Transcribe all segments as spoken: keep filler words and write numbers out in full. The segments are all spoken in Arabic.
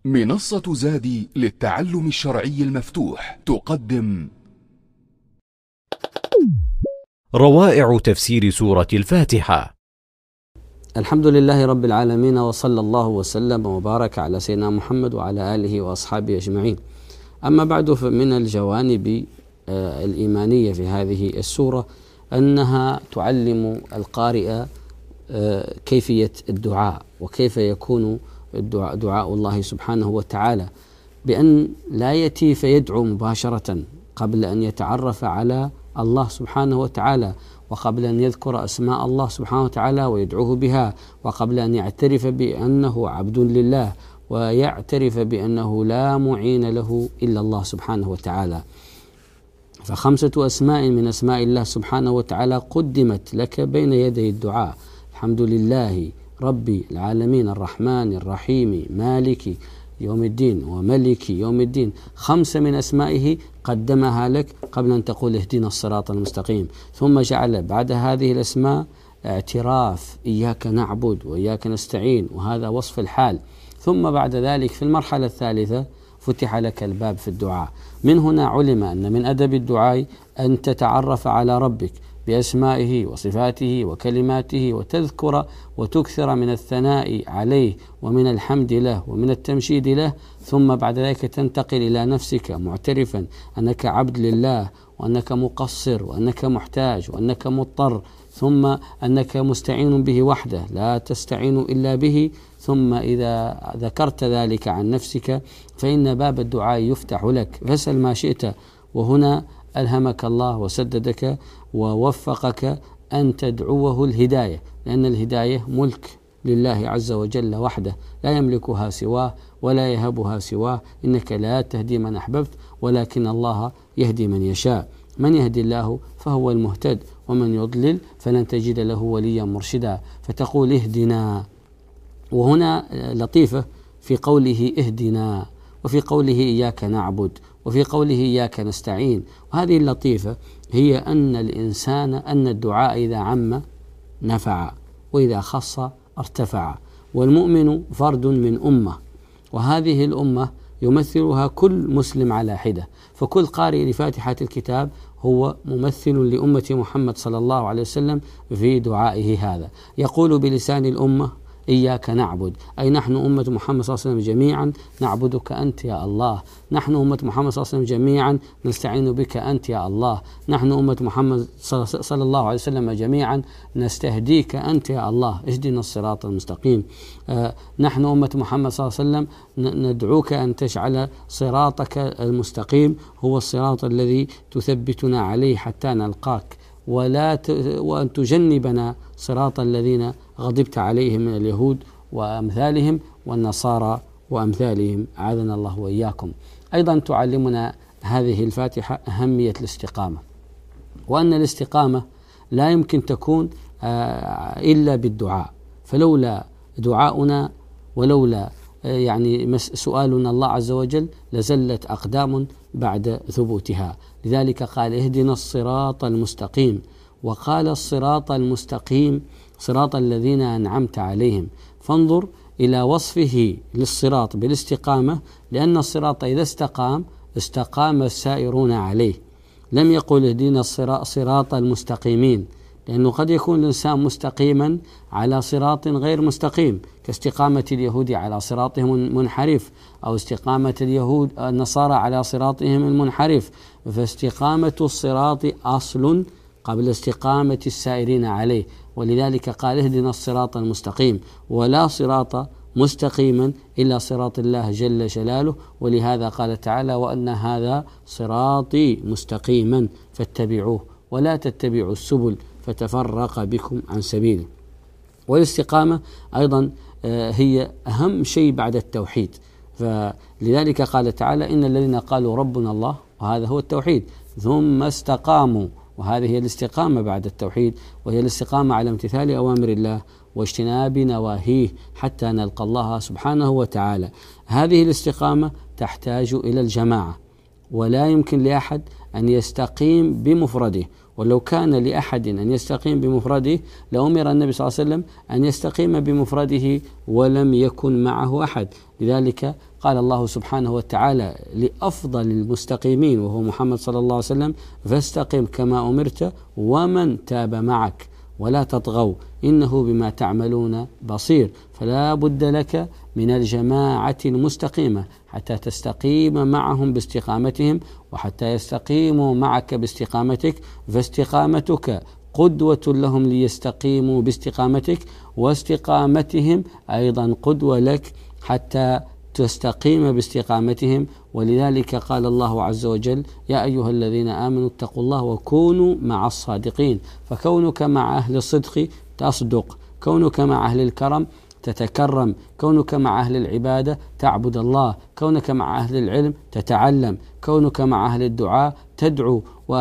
منصة زادي للتعلم الشرعي المفتوح تقدم روائع تفسير سورة الفاتحة. الحمد لله رب العالمين، وصلى الله وسلم وبارك على سيدنا محمد وعلى آله وأصحابه أجمعين. أما بعد، فمن الجوانب الإيمانية في هذه السورة أنها تعلم القارئ كيفية الدعاء، وكيف يكون الدعاء دعاء الله سبحانه وتعالى، بأن لا يأتي فيدعو مباشرة قبل أن يتعرف على الله سبحانه وتعالى، وقبل أن يذكر أسماء الله سبحانه وتعالى ويدعوه بها، وقبل أن يعترف بأنه عبد لله، ويعترف بأنه لا معين له إلا الله سبحانه وتعالى. فخمسة أسماء من أسماء الله سبحانه وتعالى قدمت لك بين يدي الدعاء: الحمد لله رب العالمين، الرحمن الرحيم، مالك يوم الدين، وملك يوم الدين. خمسة من أسمائه قدمها لك قبل أن تقول اهدنا الصراط المستقيم، ثم جعل بعد هذه الأسماء اعتراف إياك نعبد وإياك نستعين، وهذا وصف الحال. ثم بعد ذلك في المرحلة الثالثة فتح لك الباب في الدعاء. من هنا علم أن من أدب الدعاء أن تتعرف على ربك بأسمائه وصفاته وكلماته، وتذكر وتكثر من الثناء عليه ومن الحمد له ومن التمجيد له. ثم بعد ذلك تنتقل إلى نفسك معترفا أنك عبد لله، وأنك مقصر، وأنك محتاج، وأنك مضطر، ثم أنك مستعين به وحده لا تستعين إلا به. ثم إذا ذكرت ذلك عن نفسك فإن باب الدعاء يفتح لك، فاسأل ما شئت. وهنا ألهمك الله وسددك ووفقك أن تدعوه الهداية، لأن الهداية ملك لله عز وجل وحده، لا يملكها سواه ولا يهبها سواه. إنك لا تهدي من أحببت، ولكن الله يهدي من يشاء. من يهدي الله فهو المهتد، ومن يضلل فلن تجد له وليا مرشدا. فتقول اهدنا، وهنا لطيفة في قوله اهدنا، وفي قوله إياك نعبد، وفي قوله إياك نستعين. وهذه اللطيفة هي أن الإنسان أن الدعاء إذا عم نفع، وإذا خص ارتفع. والمؤمن فرد من أمة، وهذه الأمة يمثلها كل مسلم على حدة، فكل قارئ لفاتحة الكتاب هو ممثل لأمة محمد صلى الله عليه وسلم في دعائه هذا. يقول بلسان الأمة إياك نعبد، أي نحن أمة محمد صلى الله عليه وسلم جميعا نعبدك أنت يا الله. نحن أمة محمد صلى الله عليه وسلم جميعا نستعين بك أنت يا الله. نحن أمة محمد صلى الله عليه وسلم جميعا نستهديك أنت يا الله، اهدنا الصراط المستقيم. آه نحن أمة محمد صلى الله عليه وسلم ندعوك أن تجعل صراطك المستقيم هو الصراط الذي تثبتنا عليه حتى نلقاك، ولا ت... وأن تجنبنا صراط الذين غضبت عليهم من اليهود وأمثالهم والنصارى وأمثالهم، أعاذنا الله وإياكم. أيضا تعلمنا هذه الفاتحة أهمية الاستقامة، وأن الاستقامة لا يمكن تكون إلا بالدعاء. فلولا دعاؤنا ولولا يعني سؤالنا الله عز وجل لزلت أقدام بعد ثبوتها. لذلك قال اهدنا الصراط المستقيم، وقال الصراط المستقيم صراط الذين أنعمت عليهم. فانظر إلى وصفه للصراط بالاستقامة، لأن الصراط إذا استقام استقام السائرون عليه. لم يقل اهدنا صراط المستقيمين، لأنه قد يكون الإنسان مستقيما على صراط غير مستقيم، كاستقامة اليهود على صراطهم المنحرف، أو استقامة اليهود النصارى على صراطهم المنحرف. فاستقامة الصراط أصل قبل استقامة السائرين عليه، ولذلك قال اهدنا الصراط المستقيم، ولا صراط مستقيما إلا صراط الله جل جلاله. ولهذا قال تعالى وأن هذا صراطي مستقيما فاتبعوه ولا تتبعوا السبل فتفرق بكم عن سبيله. والاستقامة أيضا هي أهم شيء بعد التوحيد، فلذلك قال تعالى إن الذين قالوا ربنا الله، وهذا هو التوحيد، ثم استقاموا، وهذه هي الاستقامة بعد التوحيد، وهي الاستقامة على امتثال أوامر الله واجتناب نواهيه حتى نلقى الله سبحانه وتعالى. هذه الاستقامة تحتاج إلى الجماعة، ولا يمكن لأحد أن يستقيم بمفرده، ولو كان لأحد أن يستقيم بمفرده لأمر النبي صلى الله عليه وسلم أن يستقيم بمفرده ولم يكن معه أحد. لذلك قال الله سبحانه وتعالى لأفضل المستقيمين وهو محمد صلى الله عليه وسلم: فاستقم كما أمرت ومن تاب معك ولا تطغوا إنه بما تعملون بصير. فلا بد لك من الجماعة المستقيمة حتى تستقيم معهم باستقامتهم وحتى يستقيموا معك باستقامتك، فاستقامتك قدوة لهم ليستقيموا باستقامتك، واستقامتهم أيضا قدوة لك حتى تستقيم باستقامتهم. ولذلك قال الله عز وجل: يا أيها الذين آمنوا اتقوا الله وكونوا مع الصادقين. فكونك مع أهل الصدق تصدق، كونك مع أهل الكرم تتكرم، كونك مع أهل العبادة تعبد الله، كونك مع أهل العلم تتعلم، كونك مع أهل الدعاء تدعو،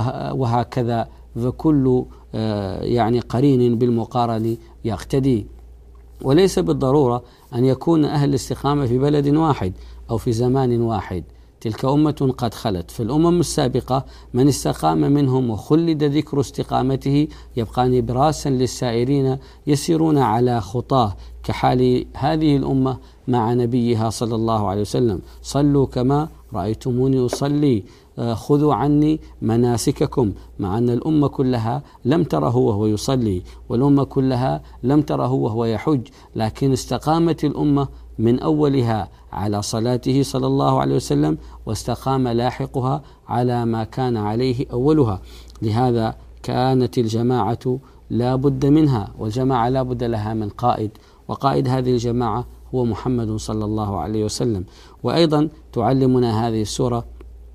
وهكذا. فكل يعني قرين بالمقارن يقتدي. وليس بالضرورة أن يكون أهل الاستقامة في بلد واحد أو في زمان واحد، تلك أمة قد خلت. في الأمم السابقة من استقام منهم وخلد ذكر استقامته يبقى نبراسا للسائرين يسيرون على خطاه، كحال هذه الأمة مع نبيها صلى الله عليه وسلم: صلوا كما رأيتموني أصلي، خذوا عني مناسككم. مع أن الأمة كلها لم تره وهو يصلي، والأمة كلها لم تره وهو يحج، لكن استقامت الأمة من أولها على صلاته صلى الله عليه وسلم، واستقام لاحقها على ما كان عليه أولها. لهذا كانت الجماعة لا بد منها، والجماعة لا بد لها من قائد، وقائد هذه الجماعة هو محمد صلى الله عليه وسلم. وأيضا تعلمنا هذه السورة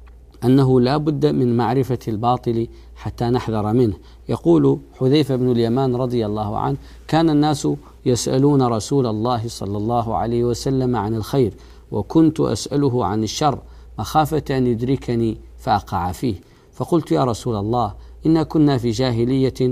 أنه لا بد من معرفة الباطل حتى نحذر منه. يقول حذيفة بن اليمان رضي الله عنه: كان الناس يسألون رسول الله صلى الله عليه وسلم عن الخير، وكنت أسأله عن الشر مخافة أن يدركني فأقع فيه. فقلت: يا رسول الله، إنا كنا في جاهلية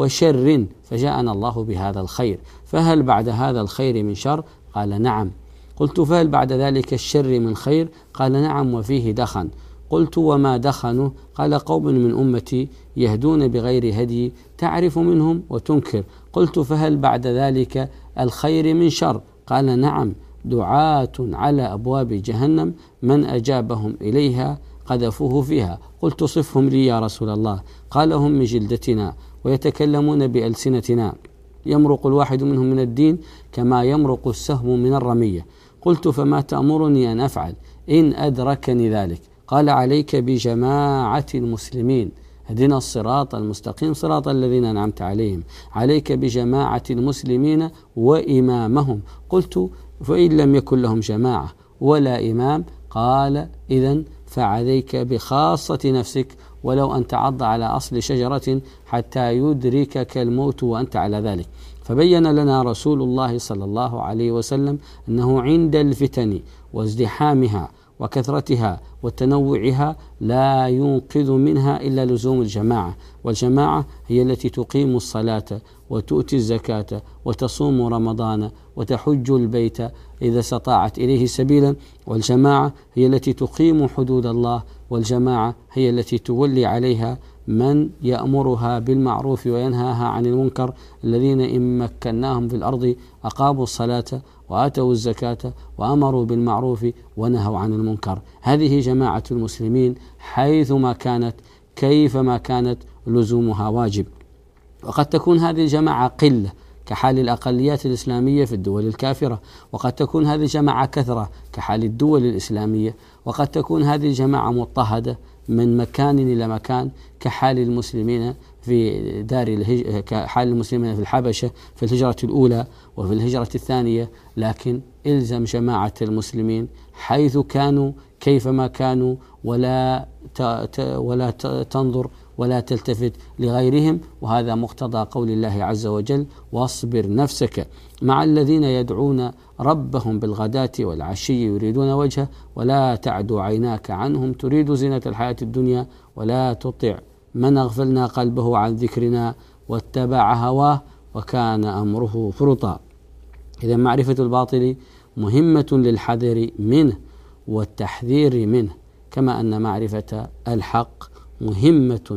وشر فجاءنا الله بهذا الخير، فهل بعد هذا الخير من شر؟ قال: نعم. قلت: فهل بعد ذلك الشر من خير؟ قال: نعم، وفيه دخن. قلت: وما دخنه؟ قال: قوم من أمتي يهدون بغير هدي تعرف منهم وتنكر. قلت: فهل بعد ذلك الخير من شر؟ قال: نعم، دعاة على أبواب جهنم من أجابهم إليها قذفوه فيها. قلت: صفهم لي يا رسول الله. قال: هم من جلدتنا ويتكلمون بألسنتنا، يمرق الواحد منهم من الدين كما يمرق السهم من الرمية. قلت: فما تأمرني أن أفعل إن أدركني ذلك؟ قال: عليك بجماعة المسلمين، هدنا الصراط المستقيم صراط الذين أنعمت عليهم، عليك بجماعة المسلمين وإمامهم. قلت: فإن لم يكن لهم جماعة ولا إمام؟ قال: إذن فعليك بخاصة نفسك، ولو أن تعض على أصل شجرة حتى يدركك الموت وأنت على ذلك. فبين لنا رسول الله صلى الله عليه وسلم أنه عند الفتن وازدحامها وكثرتها وتنوعها لا ينقذ منها إلا لزوم الجماعة، والجماعة هي التي تقيم الصلاة وتؤتي الزكاة وتصوم رمضان وتحج البيت إذا استطاعت إليه سبيلا، والجماعة هي التي تقيم حدود الله، والجماعة هي التي تولي عليها من يأمرها بالمعروف وينهاها عن المنكر، الذين إن مكناهم في الأرض أقاموا الصلاة وآتوا الزكاة وأمروا بالمعروف ونهوا عن المنكر. هذه جماعة المسلمين حيثما كانت كيفما كانت لزومها واجب. وقد تكون هذه الجماعة قلة كحال الأقليات الإسلامية في الدول الكافرة، وقد تكون هذه الجماعة كثرة كحال الدول الإسلامية، وقد تكون هذه الجماعة مضطهدة من مكان إلى مكان كحال المسلمين في دار الهج... كحال المسلمين في الحبشة في الهجرة الأولى وفي الهجرة الثانية. لكن إلزم جماعة المسلمين حيث كانوا كيفما كانوا، ولا ت... ت... ولا ت... تنظر ولا تلتفت لغيرهم. وهذا مقتضى قول الله عز وجل: واصبر نفسك مع الذين يدعون ربهم بالغداة والعشي يريدون وجهه ولا تعد عيناك عنهم تريد زينة الحياة الدنيا ولا تطع من أغفلنا قلبه عن ذكرنا واتبع هواه وكان أمره فرطا. إذا معرفة الباطل مهمة للحذر منه والتحذير منه، كما أن معرفة الحق مهمة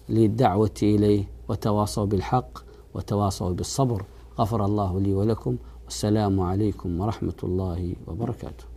للدعوة إليه، وتواصوا بالحق وتواصوا بالصبر. غفر الله لي ولكم، والسلام عليكم ورحمة الله وبركاته.